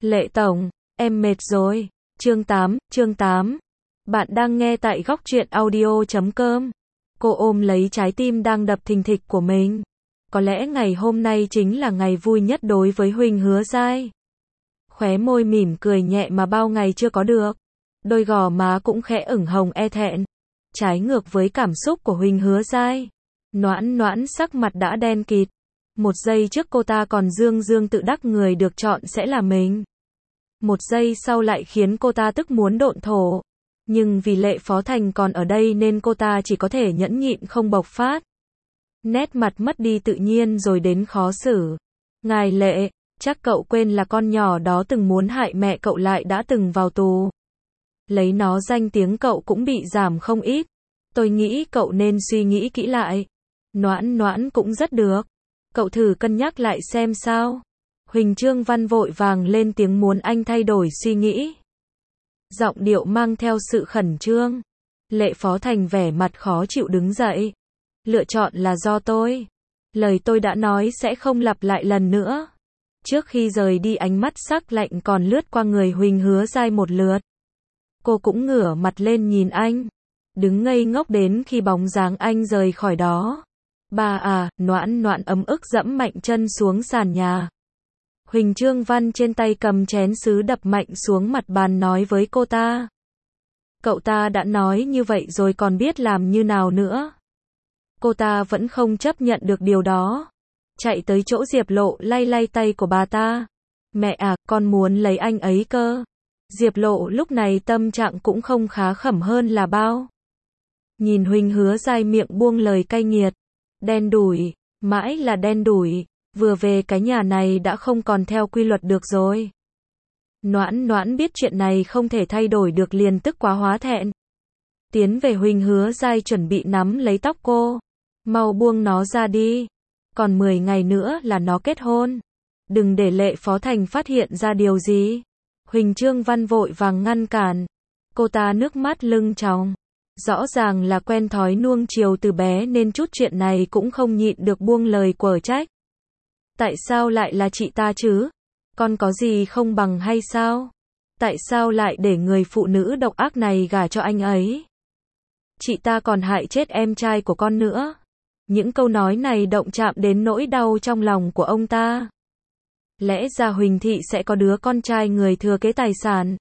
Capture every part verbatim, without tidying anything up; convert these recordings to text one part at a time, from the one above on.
Lệ Tổng, em mệt rồi. Chương tám, chương tám. Bạn đang nghe tại góc truyện audio chấm com. Cô ôm lấy trái tim đang đập thình thịch của mình. Có lẽ ngày hôm nay chính là ngày vui nhất đối với Huỳnh Hứa Giai. Khóe môi mỉm cười nhẹ mà bao ngày chưa có được. Đôi gò má cũng khẽ ửng hồng e thẹn. Trái ngược với cảm xúc của Huỳnh Hứa Giai. Noãn Noãn sắc mặt đã đen kịt. Một giây trước cô ta còn dương dương tự đắc người được chọn sẽ là mình. Một giây sau lại khiến cô ta tức muốn độn thổ. Nhưng vì Lệ Phó Thành còn ở đây nên cô ta chỉ có thể nhẫn nhịn không bộc phát. Nét mặt mất đi tự nhiên rồi đến khó xử. Ngài Lệ, chắc cậu quên là con nhỏ đó từng muốn hại mẹ cậu lại đã từng vào tù. Lấy nó danh tiếng cậu cũng bị giảm không ít. Tôi nghĩ cậu nên suy nghĩ kỹ lại. Noãn Noãn cũng rất được. Cậu thử cân nhắc lại xem sao. Huỳnh Trương Văn vội vàng lên tiếng muốn anh thay đổi suy nghĩ. Giọng điệu mang theo sự khẩn trương. Lệ Phó Thành vẻ mặt khó chịu đứng dậy. Lựa chọn là do tôi. Lời tôi đã nói sẽ không lặp lại lần nữa. Trước khi rời đi ánh mắt sắc lạnh còn lướt qua người Huỳnh Hứa Giai một lượt. Cô cũng ngửa mặt lên nhìn anh. Đứng ngây ngốc đến khi bóng dáng anh rời khỏi đó. Bà à, Noãn Noãn ấm ức dẫm mạnh chân xuống sàn nhà. Huỳnh Trương Văn trên tay cầm chén sứ đập mạnh xuống mặt bàn nói với cô ta. Cậu ta đã nói như vậy rồi còn biết làm như nào nữa. Cô ta vẫn không chấp nhận được điều đó. Chạy tới chỗ Diệp Lộ lay lay tay của bà ta. Mẹ à, con muốn lấy anh ấy cơ. Diệp Lộ lúc này tâm trạng cũng không khá khẩm hơn là bao. Nhìn Huỳnh Hứa Giai miệng buông lời cay nghiệt. Đen đủi, mãi là đen đủi. Vừa về cái nhà này đã không còn theo quy luật được rồi. Noãn Noãn biết chuyện này không thể thay đổi được liền tức quá hóa thẹn. Tiến về Huỳnh Hứa Giai chuẩn bị nắm lấy tóc cô. Mau buông nó ra đi. Còn mười ngày nữa là nó kết hôn. Đừng để Lệ Phó Thành phát hiện ra điều gì. Huỳnh Trương Văn vội vàng ngăn cản. Cô ta nước mắt lưng tròng. Rõ ràng là quen thói nuông chiều từ bé nên chút chuyện này cũng không nhịn được buông lời quở trách. Tại sao lại là chị ta chứ? Con có gì không bằng hay sao? Tại sao lại để người phụ nữ độc ác này gả cho anh ấy? Chị ta còn hại chết em trai của con nữa. Những câu nói này động chạm đến nỗi đau trong lòng của ông ta. Lẽ ra Huỳnh Thị sẽ có đứa con trai người thừa kế tài sản.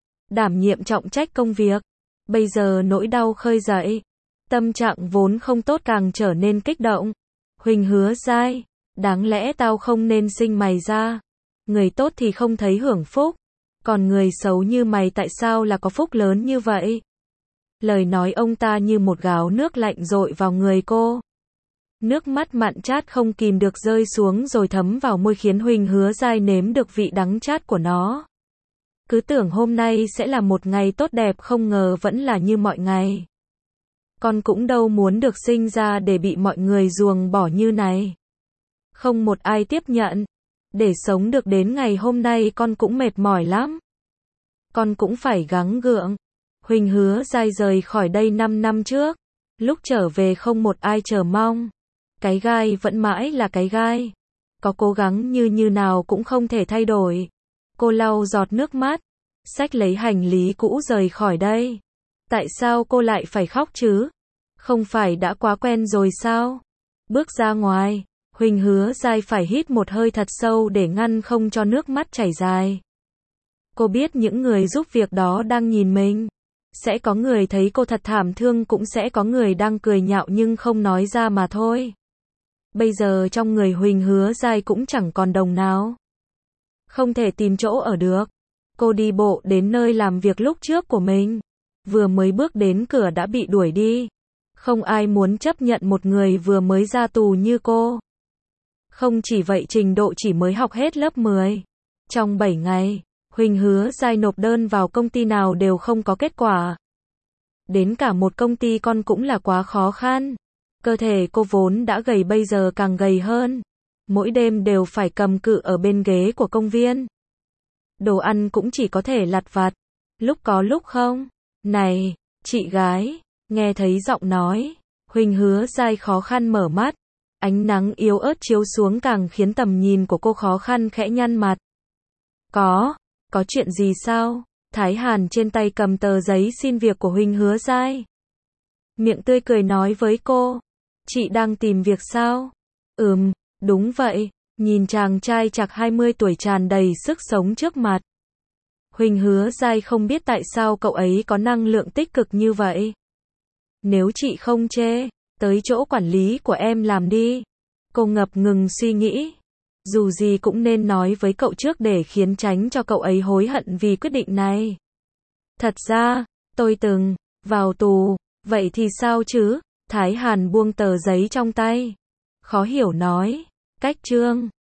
Đảm nhiệm trọng trách công việc. Bây giờ nỗi đau khơi dậy. Tâm trạng vốn không tốt càng trở nên kích động. Huỳnh Hứa Giai. Đáng lẽ tao không nên sinh mày ra. Người tốt thì không thấy hưởng phúc. Còn người xấu như mày tại sao là có phúc lớn như vậy? Lời nói ông ta như một gáo nước lạnh dội vào người cô. Nước mắt mặn chát không kìm được rơi xuống rồi thấm vào môi khiến Huỳnh Hứa Giai nếm được vị đắng chát của nó. Cứ tưởng hôm nay sẽ là một ngày tốt đẹp không ngờ vẫn là như mọi ngày. Con cũng đâu muốn được sinh ra để bị mọi người ruồng bỏ như này. Không một ai tiếp nhận. Để sống được đến ngày hôm nay con cũng mệt mỏi lắm. Con cũng phải gắng gượng. Huỳnh Hứa Giai rời khỏi đây năm năm trước. Lúc trở về không một ai chờ mong. Cái gai vẫn mãi là cái gai. Có cố gắng như như nào cũng không thể thay đổi. Cô lau giọt nước mắt. Xách lấy hành lý cũ rời khỏi đây. Tại sao cô lại phải khóc chứ? Không phải đã quá quen rồi sao? Bước ra ngoài. Huỳnh Hứa Giai phải hít một hơi thật sâu để ngăn không cho nước mắt chảy dài. Cô biết những người giúp việc đó đang nhìn mình. Sẽ có người thấy cô thật thảm thương cũng sẽ có người đang cười nhạo nhưng không nói ra mà thôi. Bây giờ trong người Huỳnh Hứa Giai cũng chẳng còn đồng nào. Không thể tìm chỗ ở được. Cô đi bộ đến nơi làm việc lúc trước của mình. Vừa mới bước đến cửa đã bị đuổi đi. Không ai muốn chấp nhận một người vừa mới ra tù như cô. Không chỉ vậy trình độ chỉ mới học hết lớp mười. Trong bảy ngày, Huỳnh Hứa Giai nộp đơn vào công ty nào đều không có kết quả. Đến cả một công ty con cũng là quá khó khăn. Cơ thể cô vốn đã gầy bây giờ càng gầy hơn. Mỗi đêm đều phải cầm cự ở bên ghế của công viên. Đồ ăn cũng chỉ có thể lặt vặt. Lúc có lúc không. Này, chị gái, nghe thấy giọng nói. Huỳnh Hứa Giai khó khăn mở mắt. Ánh nắng yếu ớt chiếu xuống càng khiến tầm nhìn của cô khó khăn khẽ nhăn mặt. Có, Có chuyện gì sao? Thái Hàn trên tay cầm tờ giấy xin việc của Huỳnh Hứa Giai. Miệng tươi cười nói với cô. Chị đang tìm việc sao? Ừm, đúng vậy. Nhìn chàng trai chạc hai mươi tuổi tràn đầy sức sống trước mặt. Huỳnh Hứa Giai không biết tại sao cậu ấy có năng lượng tích cực như vậy. Nếu chị không chê, tới chỗ quản lý của em làm đi. Cô ngập ngừng suy nghĩ. Dù gì cũng nên nói với cậu trước để khiến tránh cho cậu ấy hối hận vì quyết định này. Thật ra, tôi từng vào tù, vậy thì sao chứ? Thái Hàn buông tờ giấy trong tay. Khó hiểu nói, cách trương.